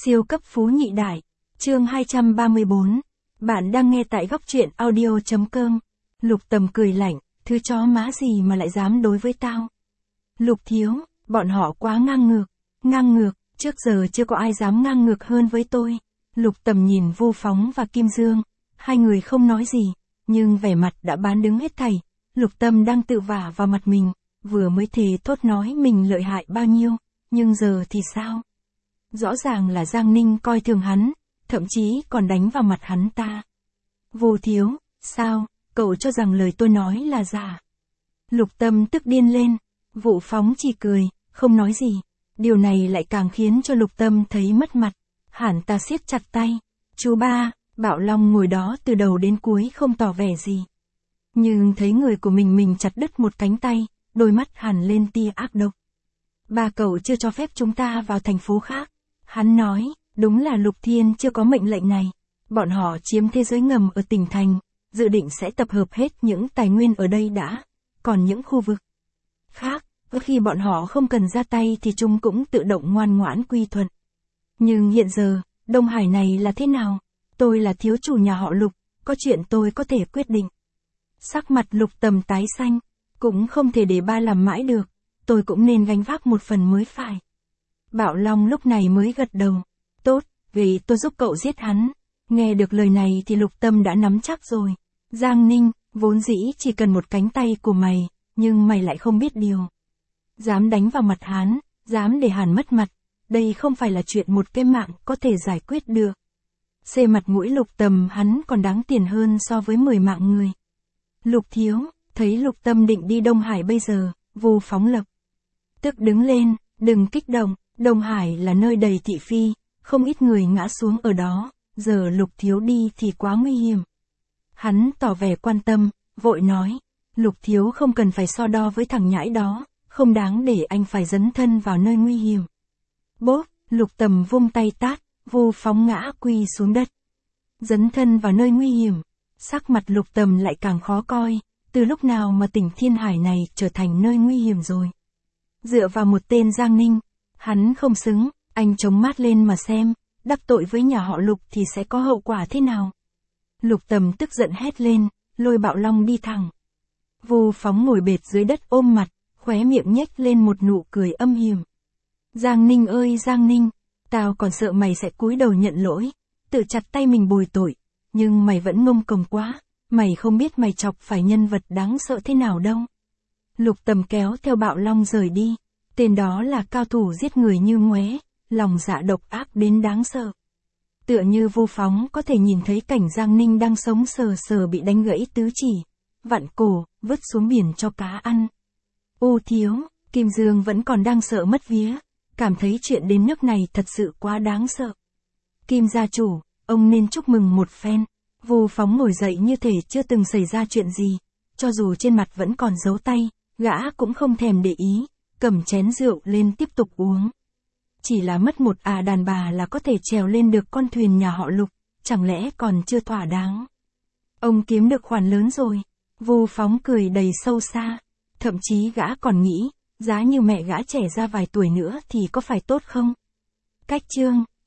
Siêu cấp phú nhị đại. Chương 234. Bạn đang nghe tại góc truyện audio.com. Lục Tầm cười lạnh, thứ chó má gì mà lại dám đối với tao. Lục thiếu, bọn họ quá ngang ngược, trước giờ chưa có ai dám ngang ngược hơn với tôi. Lục Tầm nhìn Vô Phóng và Kim Dương, hai người không nói gì, nhưng vẻ mặt đã bán đứng hết thảy. Lục Tầm đang tự vả vào mặt mình, vừa mới thề thốt nói mình lợi hại bao nhiêu, nhưng giờ thì sao? Rõ ràng là Giang Ninh coi thường hắn, thậm chí còn đánh vào mặt hắn ta. Vô thiếu, sao, cậu cho rằng lời tôi nói là giả? Lục Tâm tức điên lên, Vũ Phóng chỉ cười, không nói gì. Điều này lại càng khiến cho Lục Tâm thấy mất mặt. Hẳn ta siết chặt tay. Chú ba, Bạo Long ngồi đó từ đầu đến cuối không tỏ vẻ gì. Nhưng thấy người của mình chặt đứt một cánh tay, đôi mắt hẳn lên tia ác độc. Ba cậu chưa cho phép chúng ta vào thành phố khác. Hắn nói, đúng là Lục Thiên chưa có mệnh lệnh này. Bọn họ chiếm thế giới ngầm ở tỉnh thành, dự định sẽ tập hợp hết những tài nguyên ở đây đã. Còn những khu vực khác, khi bọn họ không cần ra tay thì chúng cũng tự động ngoan ngoãn quy thuận. Nhưng hiện giờ, Đông Hải này là thế nào? Tôi là thiếu chủ nhà họ Lục, có chuyện tôi có thể quyết định. Sắc mặt Lục Tầm tái xanh, cũng không thể để ba làm mãi được, tôi cũng nên gánh vác một phần mới phải. Bạo Long lúc này mới gật đầu. Tốt, vì tôi giúp cậu giết hắn. Nghe được lời này thì Lục Tâm đã nắm chắc rồi. Giang Ninh, vốn dĩ chỉ cần một cánh tay của mày, nhưng mày lại không biết điều. Dám đánh vào mặt hắn, dám để hắn mất mặt. Đây không phải là chuyện một cái mạng có thể giải quyết được. Xê mặt mũi Lục Tầm hắn còn đáng tiền hơn so với 10 mạng người. Lục thiếu, thấy Lục Tâm định đi Đông Hải bây giờ, Vô Phóng lập tức đứng lên, đừng kích động. Đông Hải là nơi đầy thị phi, không ít người ngã xuống ở đó, giờ Lục thiếu đi thì quá nguy hiểm. Hắn tỏ vẻ quan tâm, vội nói, Lục thiếu không cần phải so đo với thằng nhãi đó, không đáng để anh phải dấn thân vào nơi nguy hiểm. Bốp, Lục Tầm vung tay tát, Vô Phóng ngã quỳ xuống đất. Dấn thân vào nơi nguy hiểm, sắc mặt Lục Tầm lại càng khó coi, từ lúc nào mà tỉnh Thiên Hải này trở thành nơi nguy hiểm rồi. Dựa vào một tên Giang Ninh, hắn không xứng, anh chống mắt lên mà xem, đắc tội với nhà họ Lục thì sẽ có hậu quả thế nào. Lục Tầm tức giận hét lên, lôi Bạo Long đi thẳng. Vô Phóng ngồi bệt dưới đất ôm mặt, khóe miệng nhếch lên một nụ cười âm hiểm. Giang Ninh ơi Giang Ninh, tao còn sợ mày sẽ cúi đầu nhận lỗi, tự chặt tay mình bồi tội, nhưng mày vẫn ngông cuồng quá, mày không biết mày chọc phải nhân vật đáng sợ thế nào đâu. Lục Tầm kéo theo Bạo Long rời đi. Tên đó là cao thủ giết người như ngoé, lòng dạ độc ác đến đáng sợ. Tựa như Vô Phóng có thể nhìn thấy cảnh Giang Ninh đang sống sờ sờ bị đánh gãy tứ chỉ, vặn cổ, vứt xuống biển cho cá ăn. Ô thiếu, Kim Dương vẫn còn đang sợ mất vía, cảm thấy chuyện đến nước này thật sự quá đáng sợ. Kim gia chủ, ông nên chúc mừng một phen. Vô Phóng ngồi dậy như thể chưa từng xảy ra chuyện gì, cho dù trên mặt vẫn còn dấu tay, gã cũng không thèm để ý. Cầm chén rượu lên tiếp tục uống. Chỉ là mất một đàn bà là có thể trèo lên được con thuyền nhà họ Lục, chẳng lẽ còn chưa thỏa đáng. Ông kiếm được khoản lớn rồi. Vô Phóng cười đầy sâu xa. Thậm chí gã còn nghĩ, giá như mẹ gã trẻ ra vài tuổi nữa thì có phải tốt không? Cách chương